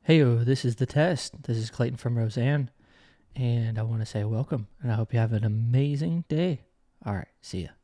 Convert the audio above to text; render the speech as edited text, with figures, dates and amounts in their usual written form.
Hey, this is The Test. This is Clayton from Roseanne, and I want to say welcome, and I hope you have an amazing day. All right, see ya.